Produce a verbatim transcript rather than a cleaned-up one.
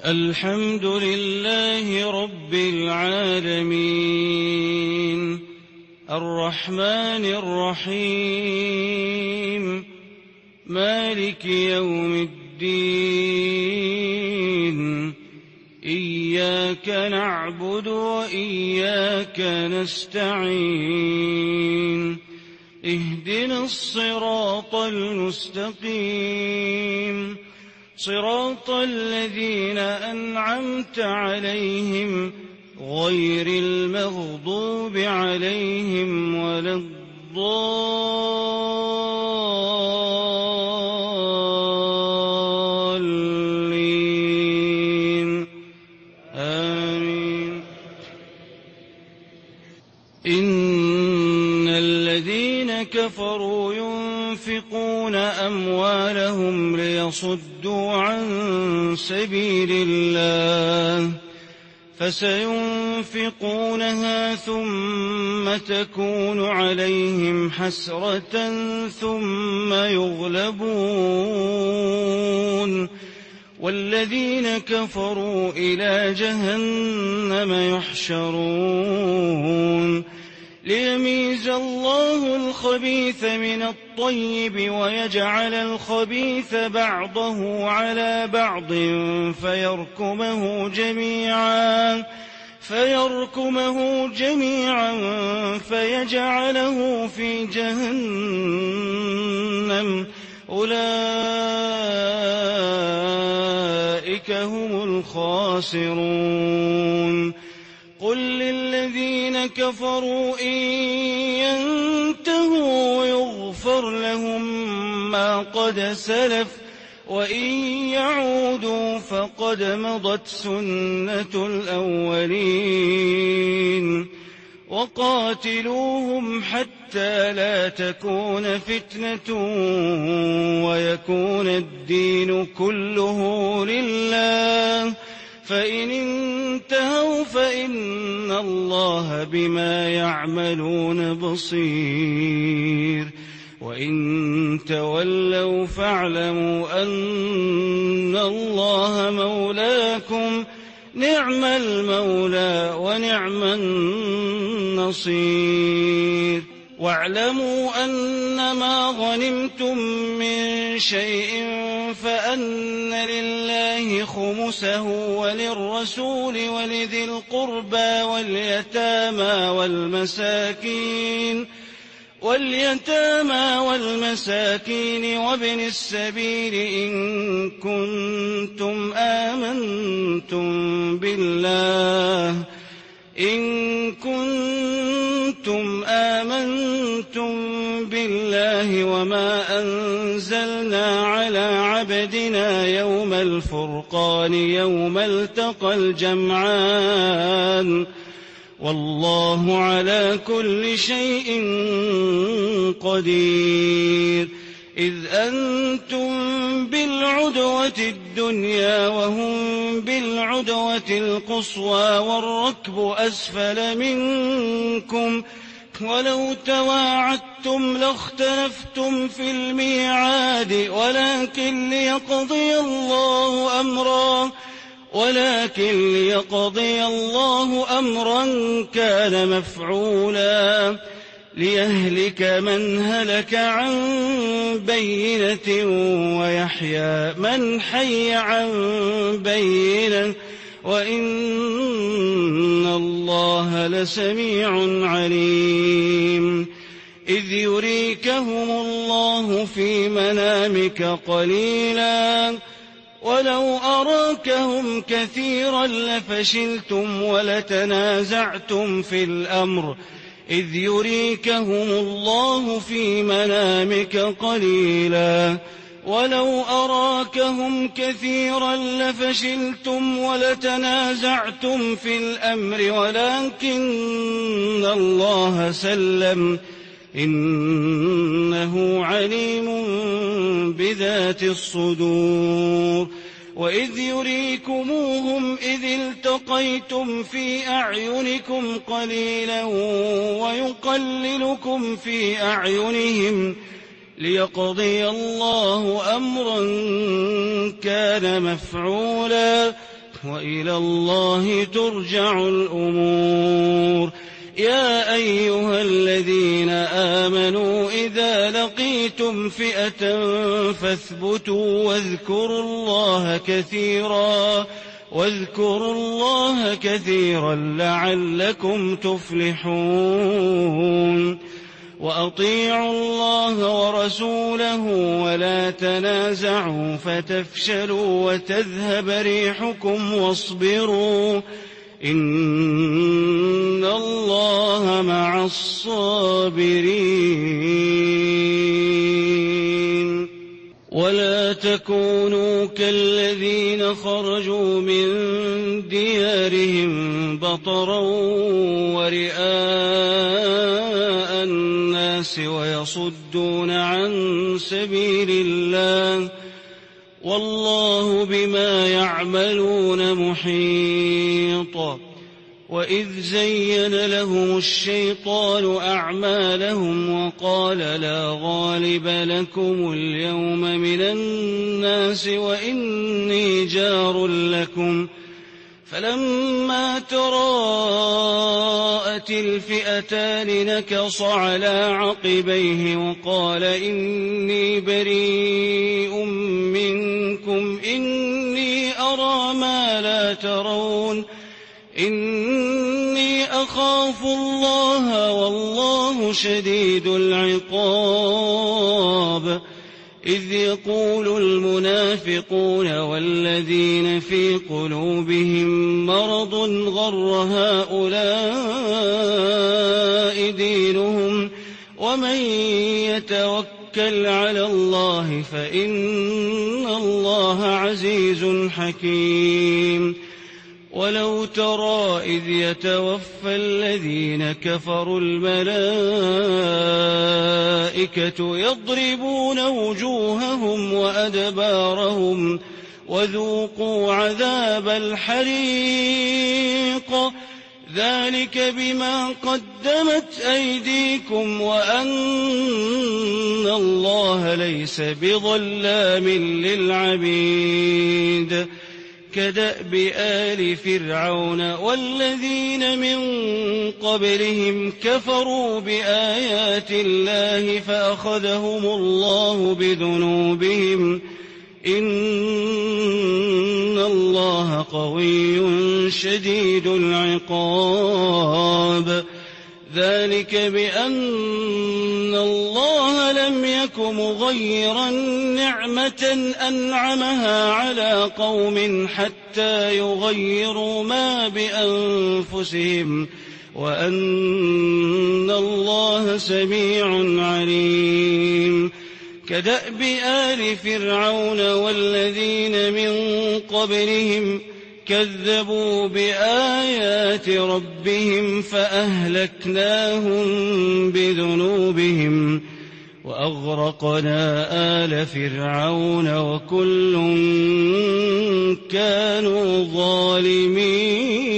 الحمد لله رب العالمين الرحمن الرحيم مالك يوم الدين إياك نعبد وإياك نستعين اهدنا الصراط المستقيم صراط الذين أنعمت عليهم غير المغضوب عليهم ولا الضالين آمين. إن الذين كفروا ينفقون أموالهم ليصدوا عن سبيل الله فسينفقونها ثم تكون عليهم حسرة ثم يغلبون والذين كفروا إلى جهنم يحشرون ليميز الله الخبيث من الطيب ويجعل الخبيث بعضه على بعض فيركمه جميعا فيركمه جميعا فيجعله في جهنم أولئك هم الخاسرون. قل للذين كفروا إن ينتهوا يغفر لهم ما قد سلف وإن يعودوا فقد مضت سنة الأولين وقاتلوهم حتى لا تكون فتنة ويكون الدين كله لله فإن انتهوا فإن الله بما يعملون بصير وإن تولوا فاعلموا أن الله مولاكم نعم المولى ونعم النصير. واعلموا أنما غنمتم من شيء فأن لله خمسه وللرسول ولذي القربى واليتامى والمساكين واليتامى والمساكين وابن السبيل إن كنتم آمنتم بالله إن كنتم آمنتم بالله وما أنزلنا على عبدنا يوم الفرقان يوم التقى الجمعان والله على كل شيء قدير. إذ أنتم بالعدوة الدنيا وهم بالعدوة القصوى والركب أسفل منكم ولو تواعدتم لاختلفتم في الميعاد ولكن ليقضي الله أمرا ولكن ليقضي الله أمرا كان مفعولا ليهلك من هلك عن بينة ويحيى من حي عن بينة وإن الله لسميع عليم. إذ يريكهم الله في منامك قليلا ولو أراكهم كثيرا لفشلتم ولتنازعتم في الأمر إذ يريكهم الله في منامك قليلا ولو أراكهم كثيرا لفشلتم ولتنازعتم في الأمر ولكن الله سلم إنه عليم بذات الصدور. وإذ يريكموهم إذ التقيتم في أعينكم قليلا ويقللكم في أعينهم ليقضي الله أمرا كان مفعولا وإلى الله ترجع الأمور. يا أيها الذين آمنوا إذا لقيتم فئة فاثبتوا واذكروا الله كثيرا واذكروا الله كثيرا لعلكم تفلحون. وأطيعوا الله ورسوله ولا تنازعوا فتفشلوا وتذهب ريحكم واصبروا إن الله مع الصابرين. ولا تكونوا كالذين خرجوا من ديارهم بطرا ورئاء الناس ويصدون عن سبيل الله والله بما يعملون محيط. وإذ زين لهم الشيطان أعمالهم وقال لا غالب لكم اليوم من الناس وإني جار لكم فلما تراءت الفئتان نكص على عقبيه وقال إني بريء منكم إني أرى ما لا ترون إني أخاف الله والله شديد العقاب. إذ يقول المنافقون والذين في قلوبهم مرض غر هؤلاء دينهم ومن يتوكل على الله فإن الله عزيز حكيم. ولو ترى إذ يتوفى الذين كفروا الملائكة يضربون وجوههم وأدبارهم وذوقوا عذاب الحريق ذلك بما قدمت أيديكم وأن الله ليس بظلام للعبيد. كدأب آل فرعون والذين من قبلهم كفروا بآيات الله فأخذهم الله بذنوبهم إن الله قوي شديد العقاب. ذلك بأن الله لم يك مغيرا نعمة أنعمها على قوم حتى يغيروا ما بأنفسهم وأن الله سميع عليم. كدأب آل فرعون والذين من قبلهم كذبوا بآيات ربهم فأهلكناهم بذنوبهم وأغرقنا آل فرعون وكل كانوا ظالمين.